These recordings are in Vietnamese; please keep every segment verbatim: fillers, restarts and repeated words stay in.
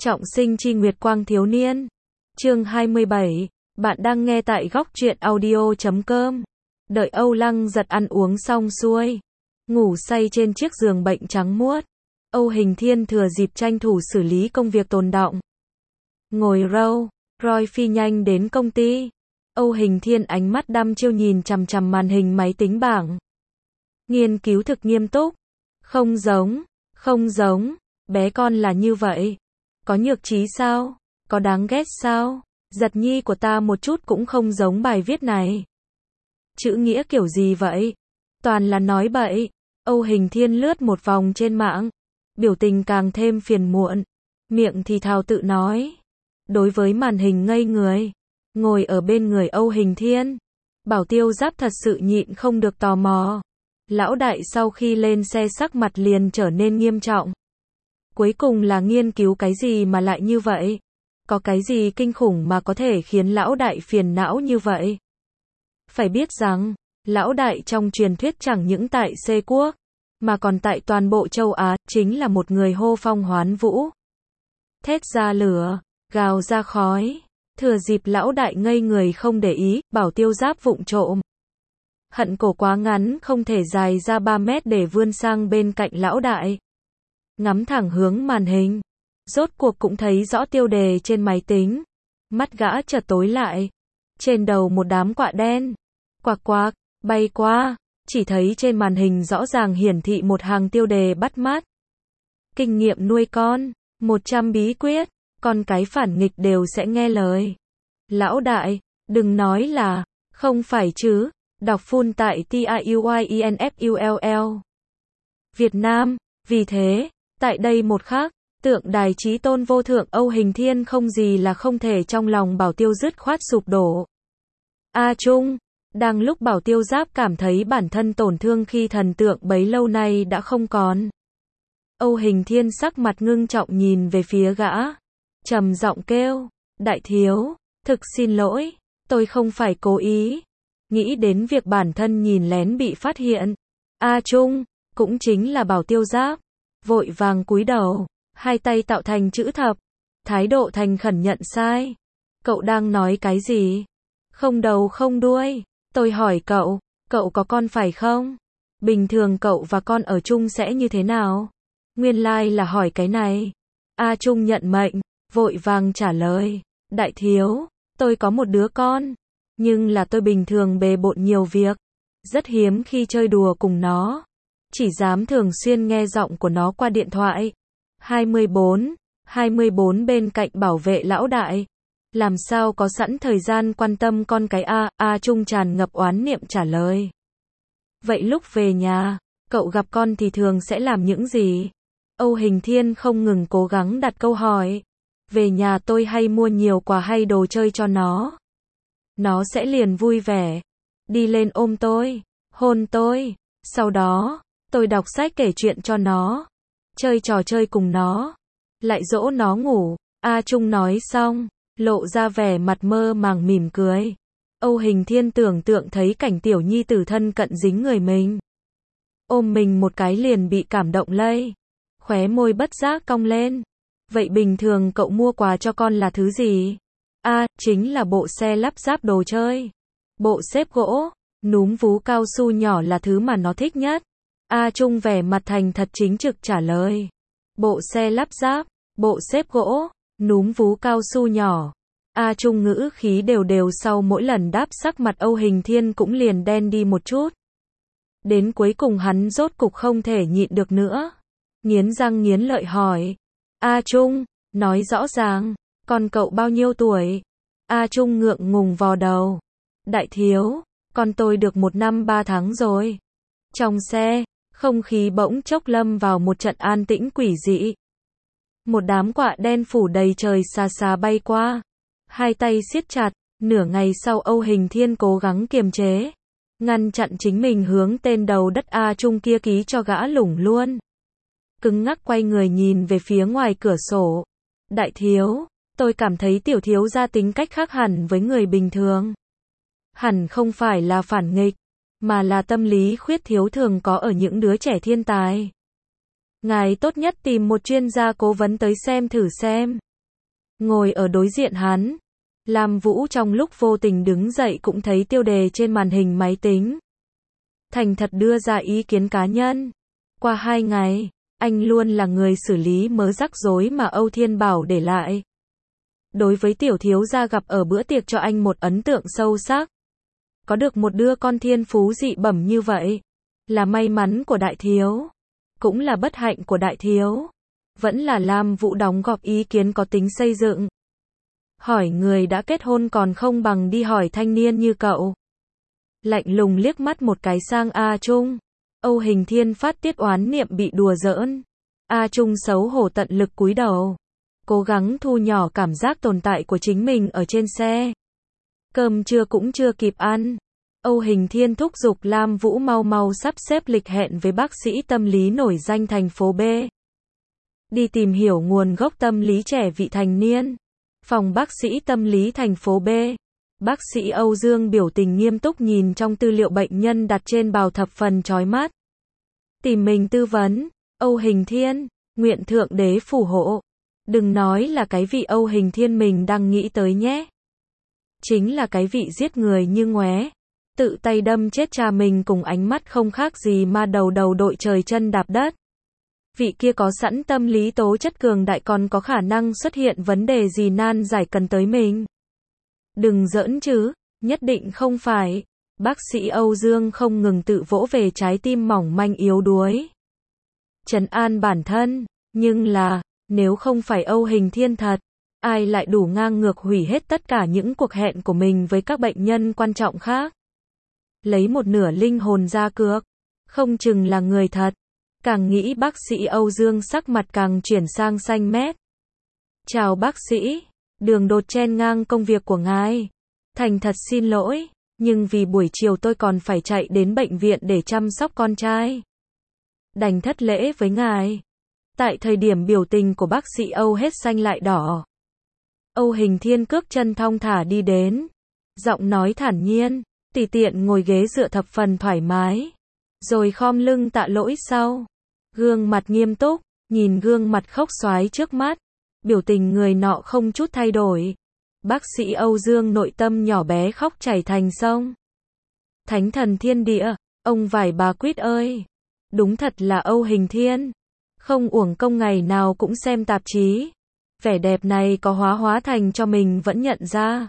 Trọng sinh chi nguyệt quang thiếu niên. Chương hai mươi bảy. Bạn đang nghe tại góc truyện audio chấm com. Đợi Âu Lăng Giật ăn uống xong xuôi, ngủ say trên chiếc giường bệnh trắng muốt, Âu Hình Thiên thừa dịp tranh thủ xử lý công việc tồn đọng. Ngồi râu, Roy phi nhanh đến công ty. Âu Hình Thiên ánh mắt đăm chiêu nhìn chằm chằm màn hình máy tính bảng. Nghiên cứu thực nghiêm túc. Không giống, không giống, bé con là như vậy. Có nhược trí sao? Có đáng ghét sao? Giật nhi của ta một chút cũng không giống bài viết này. Chữ nghĩa kiểu gì vậy? Toàn là nói bậy. Âu Hình Thiên lướt một vòng trên mạng, biểu tình càng thêm phiền muộn, miệng thì thào tự nói. Đối với màn hình ngây người, ngồi ở bên người Âu Hình Thiên, Bảo Tiêu Giáp thật sự nhịn không được tò mò. Lão đại sau khi lên xe sắc mặt liền trở nên nghiêm trọng. Cuối cùng là nghiên cứu cái gì mà lại như vậy? Có cái gì kinh khủng mà có thể khiến lão đại phiền não như vậy? Phải biết rằng, lão đại trong truyền thuyết chẳng những tại C quốc, mà còn tại toàn bộ châu Á, chính là một người hô phong hoán vũ. Thét ra lửa, gào ra khói. Thừa dịp lão đại ngây người không để ý, Bảo Tiêu Giáp vụng trộm. Hận cổ quá ngắn không thể dài ra ba mét để vươn sang bên cạnh lão đại. Ngắm thẳng hướng màn hình. Rốt cuộc cũng thấy rõ tiêu đề trên máy tính. Mắt gã chợt tối lại. Trên đầu một đám quạ đen. Quạc quạc, bay qua. Chỉ thấy trên màn hình rõ ràng hiển thị một hàng tiêu đề bắt mắt. Kinh nghiệm nuôi con. một trăm bí quyết. Con cái phản nghịch đều sẽ nghe lời. Lão đại, đừng nói là. Không phải chứ. Đọc full tại T I U I E N F U L L. Việt Nam. Vì thế, tại đây một khắc, tượng đài chí tôn vô thượng Âu Hình Thiên không gì là không thể trong lòng Bảo Tiêu dứt khoát sụp đổ. A Trung, đang lúc Bảo Tiêu Giáp cảm thấy bản thân tổn thương khi thần tượng bấy lâu nay đã không còn. Âu Hình Thiên sắc mặt ngưng trọng nhìn về phía gã, trầm giọng kêu, đại thiếu, thực xin lỗi, tôi không phải cố ý. Nghĩ đến việc bản thân nhìn lén bị phát hiện, A Trung, cũng chính là Bảo Tiêu Giáp, vội vàng cúi đầu, hai tay tạo thành chữ thập, thái độ thành khẩn nhận sai. Cậu đang nói cái gì? Không đầu không đuôi, tôi hỏi cậu, cậu có con phải không? Bình thường cậu và con ở chung sẽ như thế nào? Nguyên lai là hỏi cái này. A Trung nhận mệnh, vội vàng trả lời, đại thiếu, tôi có một đứa con. Nhưng là tôi bình thường bề bộn nhiều việc, rất hiếm khi chơi đùa cùng nó, chỉ dám thường xuyên nghe giọng của nó qua điện thoại. hai mươi bốn, hai mươi bốn bên cạnh bảo vệ lão đại, làm sao có sẵn thời gian quan tâm con cái a, A Trung tràn ngập oán niệm trả lời. Vậy lúc về nhà, cậu gặp con thì thường sẽ làm những gì? Âu Hình Thiên không ngừng cố gắng đặt câu hỏi. Về nhà tôi hay mua nhiều quà hay đồ chơi cho nó. Nó sẽ liền vui vẻ, đi lên ôm tôi, hôn tôi, sau đó, tôi đọc sách kể chuyện cho nó, chơi trò chơi cùng nó, lại dỗ nó ngủ. A Trung nói xong, lộ ra vẻ mặt mơ màng mỉm cười. Âu Hình Thiên tưởng tượng thấy cảnh tiểu nhi tử thân cận dính người mình, ôm mình một cái liền bị cảm động lây, khóe môi bất giác cong lên. Vậy bình thường cậu mua quà cho con là thứ gì? A, à, chính là bộ xe lắp ráp đồ chơi, bộ xếp gỗ, núm vú cao su nhỏ là thứ mà nó thích nhất. A Trung vẻ mặt thành thật chính trực trả lời. Bộ xe lắp ráp, bộ xếp gỗ, núm vú cao su nhỏ. A Trung ngữ khí đều đều sau mỗi lần đáp sắc mặt Âu Hình Thiên cũng liền đen đi một chút. Đến cuối cùng hắn rốt cục không thể nhịn được nữa. Nghiến răng nghiến lợi hỏi. A Trung, nói rõ ràng. Con cậu bao nhiêu tuổi? A Trung ngượng ngùng vò đầu. Đại thiếu, con tôi được một năm ba tháng rồi. Trong xe, không khí bỗng chốc lâm vào một trận an tĩnh quỷ dị. Một đám quạ đen phủ đầy trời xa xa bay qua. Hai tay siết chặt, nửa ngày sau Âu Hình Thiên cố gắng kiềm chế, ngăn chặn chính mình hướng tên đầu đất A Trung kia ký cho gã lủng luôn. Cứng ngắc quay người nhìn về phía ngoài cửa sổ. Đại thiếu, tôi cảm thấy tiểu thiếu gia tính cách khác hẳn với người bình thường. Hẳn không phải là phản nghịch, mà là tâm lý khuyết thiếu thường có ở những đứa trẻ thiên tài. Ngài tốt nhất tìm một chuyên gia cố vấn tới xem thử xem. Ngồi ở đối diện hắn, Lam Vũ trong lúc vô tình đứng dậy cũng thấy tiêu đề trên màn hình máy tính. Thành thật đưa ra ý kiến cá nhân. Qua hai ngày, anh luôn là người xử lý mớ rắc rối mà Âu Thiên Bảo để lại. Đối với tiểu thiếu gia gặp ở bữa tiệc cho anh một ấn tượng sâu sắc. Có được một đứa con thiên phú dị bẩm như vậy, là may mắn của đại thiếu, cũng là bất hạnh của đại thiếu. Vẫn là Lam Vũ đóng góp ý kiến có tính xây dựng. Hỏi người đã kết hôn còn không bằng đi hỏi thanh niên như cậu. Lạnh lùng liếc mắt một cái sang A Trung. Âu Hình Thiên phát tiết oán niệm bị đùa giỡn. A Trung xấu hổ tận lực cúi đầu, cố gắng thu nhỏ cảm giác tồn tại của chính mình ở trên xe. Cơm trưa cũng chưa kịp ăn. Âu Hình Thiên thúc giục Lam Vũ mau mau sắp xếp lịch hẹn với bác sĩ tâm lý nổi danh thành phố B. Đi tìm hiểu nguồn gốc tâm lý trẻ vị thành niên. Phòng bác sĩ tâm lý thành phố B. Bác sĩ Âu Dương biểu tình nghiêm túc nhìn trong tư liệu bệnh nhân đặt trên bào thập phần chói mắt. Tìm mình tư vấn, Âu Hình Thiên, nguyện thượng đế phù hộ. Đừng nói là cái vị Âu Hình Thiên mình đang nghĩ tới nhé. Chính là cái vị giết người như ngoé, tự tay đâm chết cha mình cùng ánh mắt không khác gì ma đầu đầu đội trời chân đạp đất. Vị kia có sẵn tâm lý tố chất cường đại còn có khả năng xuất hiện vấn đề gì nan giải cần tới mình. Đừng giỡn chứ, nhất định không phải. Bác sĩ Âu Dương không ngừng tự vỗ về trái tim mỏng manh yếu đuối. Trấn an bản thân, nhưng là, nếu không phải Âu Hình Thiên thật, ai lại đủ ngang ngược hủy hết tất cả những cuộc hẹn của mình với các bệnh nhân quan trọng khác. Lấy một nửa linh hồn ra cược, không chừng là người thật. Càng nghĩ bác sĩ Âu Dương sắc mặt càng chuyển sang xanh mét. Chào bác sĩ, đường đột chen ngang công việc của ngài. Thành thật xin lỗi, nhưng vì buổi chiều tôi còn phải chạy đến bệnh viện để chăm sóc con trai. Đành thất lễ với ngài. Tại thời điểm biểu tình của bác sĩ Âu hết xanh lại đỏ. Âu Hình Thiên cước chân thong thả đi đến. Giọng nói thản nhiên, tùy tiện ngồi ghế dựa thập phần thoải mái. Rồi khom lưng tạ lỗi sau. Gương mặt nghiêm túc, nhìn gương mặt khóc xoái trước mắt. Biểu tình người nọ không chút thay đổi. Bác sĩ Âu Dương nội tâm nhỏ bé khóc chảy thành sông. Thánh thần thiên địa, ông vải bà quýt ơi. Đúng thật là Âu Hình Thiên. Không uổng công ngày nào cũng xem tạp chí. Vẻ đẹp này có hóa hóa thành cho mình vẫn nhận ra.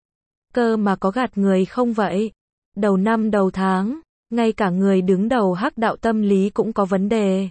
Cơ mà có gạt người không vậy? Đầu năm đầu tháng, ngay cả người đứng đầu hắc đạo tâm lý cũng có vấn đề.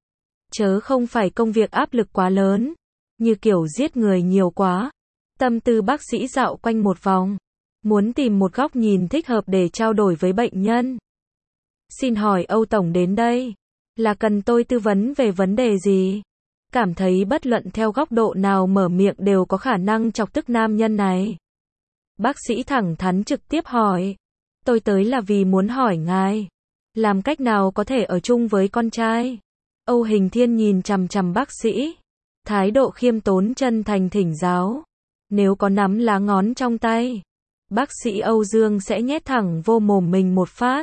Chớ không phải công việc áp lực quá lớn, như kiểu giết người nhiều quá. Tâm tư bác sĩ dạo quanh một vòng, muốn tìm một góc nhìn thích hợp để trao đổi với bệnh nhân. Xin hỏi Âu Tổng đến đây, là cần tôi tư vấn về vấn đề gì? Cảm thấy bất luận theo góc độ nào mở miệng đều có khả năng chọc tức nam nhân này. Bác sĩ thẳng thắn trực tiếp hỏi. Tôi tới là vì muốn hỏi ngài, làm cách nào có thể ở chung với con trai? Âu Hình Thiên nhìn chằm chằm bác sĩ, thái độ khiêm tốn chân thành thỉnh giáo. Nếu có nắm lá ngón trong tay, bác sĩ Âu Dương sẽ nhét thẳng vô mồm mình một phát.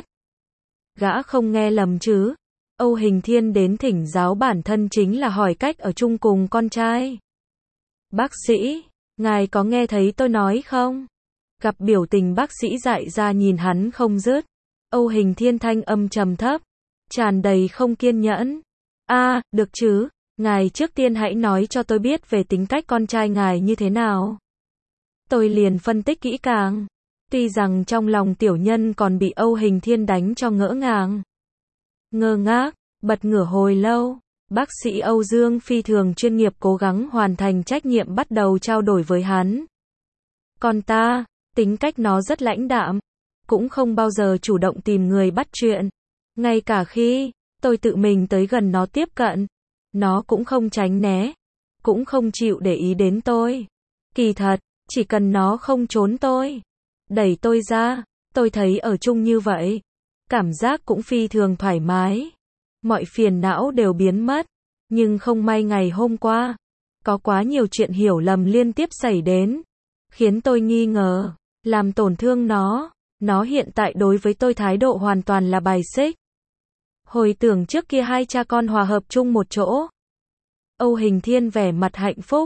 Gã không nghe lầm chứ? Âu Hình Thiên đến thỉnh giáo bản thân chính là hỏi cách ở chung cùng con trai. Bác sĩ, ngài có nghe thấy tôi nói không? Gặp biểu tình bác sĩ dại ra nhìn hắn không dứt. Âu Hình Thiên thanh âm trầm thấp, tràn đầy không kiên nhẫn. A, à, được chứ, ngài trước tiên hãy nói cho tôi biết về tính cách con trai ngài như thế nào. Tôi liền phân tích kỹ càng. Tuy rằng trong lòng tiểu nhân còn bị Âu Hình Thiên đánh cho ngỡ ngàng. Ngơ ngác, bật ngửa hồi lâu. Bác sĩ Âu Dương phi thường chuyên nghiệp cố gắng hoàn thành trách nhiệm bắt đầu trao đổi với hắn. Còn ta, tính cách nó rất lãnh đạm, cũng không bao giờ chủ động tìm người bắt chuyện. Ngay cả khi tôi tự mình tới gần nó tiếp cận, nó cũng không tránh né, cũng không chịu để ý đến tôi. Kỳ thật, chỉ cần nó không trốn tôi, đẩy tôi ra, tôi thấy ở chung như vậy, cảm giác cũng phi thường thoải mái. Mọi phiền não đều biến mất. Nhưng không may ngày hôm qua, có quá nhiều chuyện hiểu lầm liên tiếp xảy đến, khiến tôi nghi ngờ, làm tổn thương nó. Nó hiện tại đối với tôi thái độ hoàn toàn là bài xích. Hồi tưởng trước kia hai cha con hòa hợp chung một chỗ. Âu Hình Thiên vẻ mặt hạnh phúc,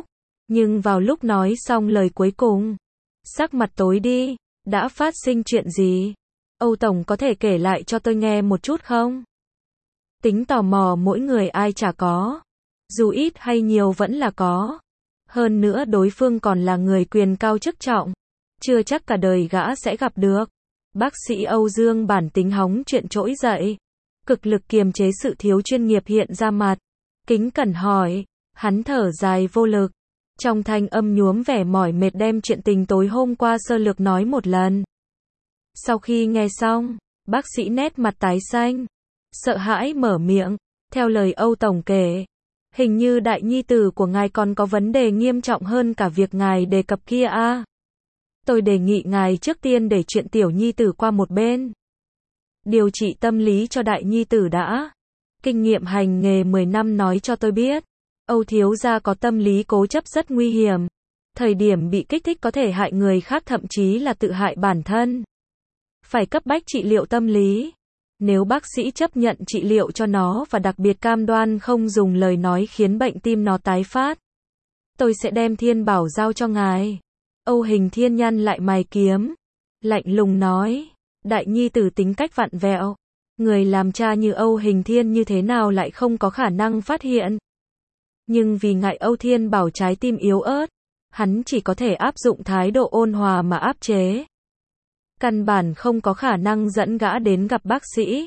Nhưng vào lúc nói xong lời cuối cùng, sắc mặt tối đi. Đã phát sinh chuyện gì? Âu Tổng có thể kể lại cho tôi nghe một chút không? Tính tò mò mỗi người ai chả có. Dù ít hay nhiều vẫn là có. Hơn nữa đối phương còn là người quyền cao chức trọng. Chưa chắc cả đời gã sẽ gặp được. Bác sĩ Âu Dương bản tính hóng chuyện trỗi dậy. Cực lực kiềm chế sự thiếu chuyên nghiệp hiện ra mặt. Kính cẩn hỏi. Hắn thở dài vô lực. Trong thanh âm nhuốm vẻ mỏi mệt đem chuyện tình tối hôm qua sơ lược nói một lần. Sau khi nghe xong, bác sĩ nét mặt tái xanh. Sợ hãi mở miệng. Theo lời Âu Tổng kể, hình như đại nhi tử của ngài còn có vấn đề nghiêm trọng hơn cả việc ngài đề cập kia a. À. Tôi đề nghị ngài trước tiên để chuyện tiểu nhi tử qua một bên. Điều trị tâm lý cho đại nhi tử đã. Kinh nghiệm hành nghề mười năm nói cho tôi biết, Âu thiếu gia có tâm lý cố chấp rất nguy hiểm. Thời điểm bị kích thích có thể hại người khác thậm chí là tự hại bản thân. Phải cấp bách trị liệu tâm lý. Nếu bác sĩ chấp nhận trị liệu cho nó và đặc biệt cam đoan không dùng lời nói khiến bệnh tim nó tái phát, tôi sẽ đem Thiên Bảo giao cho ngài. Âu Hình Thiên nhăn lại mày kiếm, lạnh lùng nói, đại nhi tử tính cách vặn vẹo, người làm cha như Âu Hình Thiên như thế nào lại không có khả năng phát hiện. Nhưng vì ngại Âu Thiên Bảo trái tim yếu ớt, hắn chỉ có thể áp dụng thái độ ôn hòa mà áp chế. Căn bản không có khả năng dẫn gã đến gặp bác sĩ.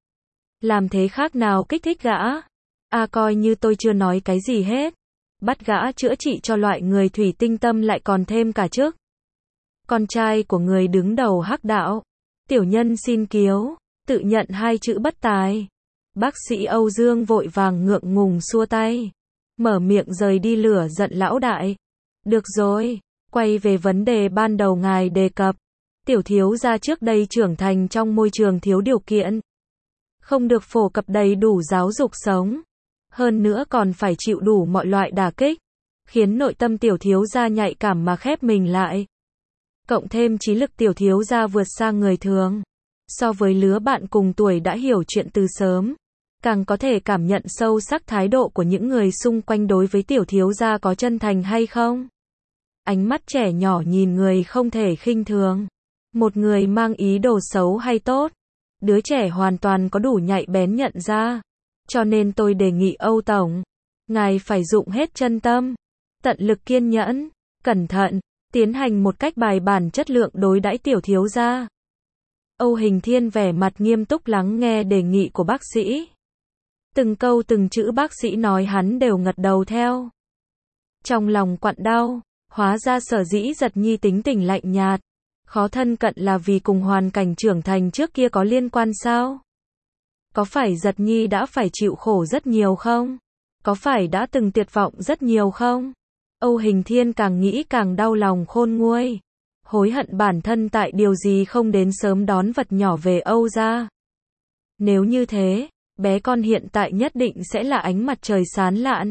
Làm thế khác nào kích thích gã? À coi như tôi chưa nói cái gì hết. Bắt gã chữa trị cho loại người thủy tinh tâm lại còn thêm cả chức. Con trai của người đứng đầu hắc đạo. Tiểu nhân xin kiếu, tự nhận hai chữ bất tài. Bác sĩ Âu Dương vội vàng ngượng ngùng xua tay. Mở miệng rời đi lửa giận lão đại. Được rồi, quay về vấn đề ban đầu ngài đề cập. Tiểu thiếu gia trước đây trưởng thành trong môi trường thiếu điều kiện. Không được phổ cập đầy đủ giáo dục sống. Hơn nữa còn phải chịu đủ mọi loại đả kích. Khiến nội tâm tiểu thiếu gia nhạy cảm mà khép mình lại. Cộng thêm trí lực tiểu thiếu gia vượt xa người thường. So với lứa bạn cùng tuổi đã hiểu chuyện từ sớm. Càng có thể cảm nhận sâu sắc thái độ của những người xung quanh đối với tiểu thiếu gia có chân thành hay không. Ánh mắt trẻ nhỏ nhìn người không thể khinh thường. Một người mang ý đồ xấu hay tốt, đứa trẻ hoàn toàn có đủ nhạy bén nhận ra. Cho nên tôi đề nghị Âu Tổng, ngài phải dụng hết chân tâm, tận lực kiên nhẫn, cẩn thận, tiến hành một cách bài bản chất lượng đối đãi tiểu thiếu gia. Âu Hình Thiên vẻ mặt nghiêm túc lắng nghe đề nghị của bác sĩ. Từng câu từng chữ bác sĩ nói hắn đều gật đầu theo. Trong lòng quặn đau, hóa ra sở dĩ Giật Nhi tính tình lạnh nhạt. Khó thân cận là vì cùng hoàn cảnh trưởng thành trước kia có liên quan sao? Có phải Giật Nhi đã phải chịu khổ rất nhiều không? Có phải đã từng tuyệt vọng rất nhiều không? Âu Hình Thiên càng nghĩ càng đau lòng khôn nguôi. Hối hận bản thân tại điều gì không đến sớm đón vật nhỏ về Âu gia. Nếu như thế, bé con hiện tại nhất định sẽ là ánh mặt trời sáng lạn.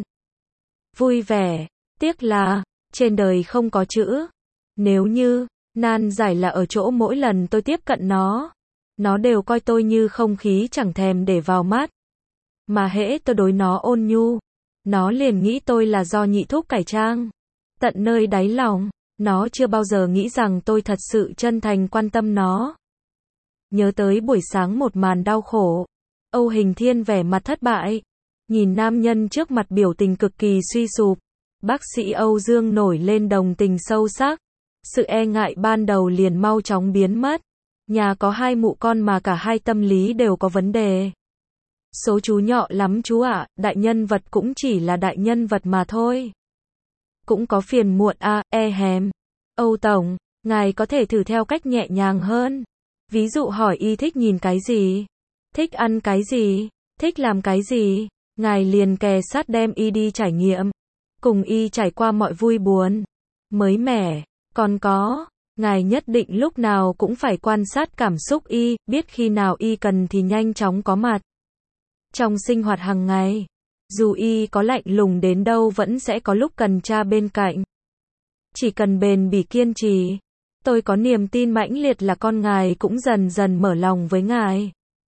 Vui vẻ, tiếc là, trên đời không có chữ. Nếu như, nan giải là ở chỗ mỗi lần tôi tiếp cận nó, nó đều coi tôi như không khí chẳng thèm để vào mắt. Mà hễ tôi đối nó ôn nhu, nó liền nghĩ tôi là do nhị thúc cải trang. Tận nơi đáy lòng, nó chưa bao giờ nghĩ rằng tôi thật sự chân thành quan tâm nó. Nhớ tới buổi sáng một màn đau khổ, Âu Hình Thiên vẻ mặt thất bại, nhìn nam nhân trước mặt biểu tình cực kỳ suy sụp. Bác sĩ Âu Dương nổi lên đồng tình sâu sắc. Sự e ngại ban đầu liền mau chóng biến mất. Nhà có hai mụ con mà cả hai tâm lý đều có vấn đề. Số chú nhọ lắm chú ạ, đại nhân vật cũng chỉ là đại nhân vật mà thôi. Cũng có phiền muộn a, à, e hèm. Âu Tổng, ngài có thể thử theo cách nhẹ nhàng hơn. Ví dụ hỏi y thích nhìn cái gì, thích ăn cái gì, thích làm cái gì. Ngài liền kề sát đem y đi trải nghiệm. Cùng y trải qua mọi vui buồn, mới mẻ. Còn có, ngài nhất định lúc nào cũng phải quan sát cảm xúc y, biết khi nào y cần thì nhanh chóng có mặt. Trong sinh hoạt hàng ngày, dù y có lạnh lùng đến đâu vẫn sẽ có lúc cần cha bên cạnh. Chỉ cần bền bỉ kiên trì, tôi có niềm tin mãnh liệt là con ngài cũng dần dần mở lòng với ngài.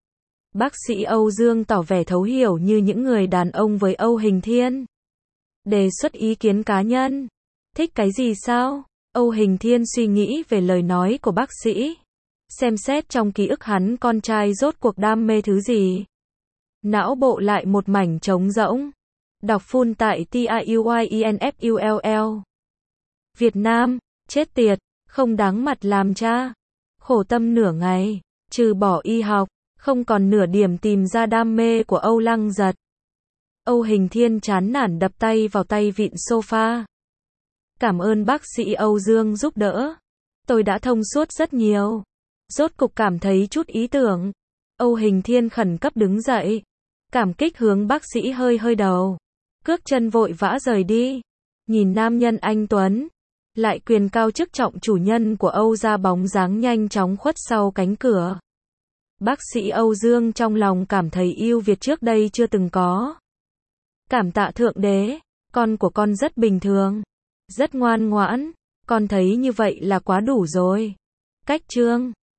Bác sĩ Âu Dương tỏ vẻ thấu hiểu như những người đàn ông với Âu Hình Thiên. Đề xuất ý kiến cá nhân. Thích cái gì sao? Âu Hình Thiên suy nghĩ về lời nói của bác sĩ. Xem xét trong ký ức hắn con trai rốt cuộc đam mê thứ gì. Não bộ lại một mảnh trống rỗng. Đọc full tại T I U Y E N F U L L. Việt Nam, chết tiệt, không đáng mặt làm cha. Khổ tâm nửa ngày, trừ bỏ y học, không còn nửa điểm tìm ra đam mê của Âu Lăng Giật. Âu Hình Thiên chán nản đập tay vào tay vịn sofa. Cảm ơn bác sĩ Âu Dương giúp đỡ. Tôi đã thông suốt rất nhiều. Rốt cục cảm thấy chút ý tưởng. Âu Hình Thiên khẩn cấp đứng dậy. Cảm kích hướng bác sĩ hơi hơi đầu. Cước chân vội vã rời đi. Nhìn nam nhân anh tuấn. Lại quyền cao chức trọng chủ nhân của Âu gia bóng dáng nhanh chóng khuất sau cánh cửa. Bác sĩ Âu Dương trong lòng cảm thấy yêu Việt trước đây chưa từng có. Cảm tạ Thượng Đế, con của con rất bình thường. Rất ngoan ngoãn. Con thấy như vậy là quá đủ rồi. Cách chương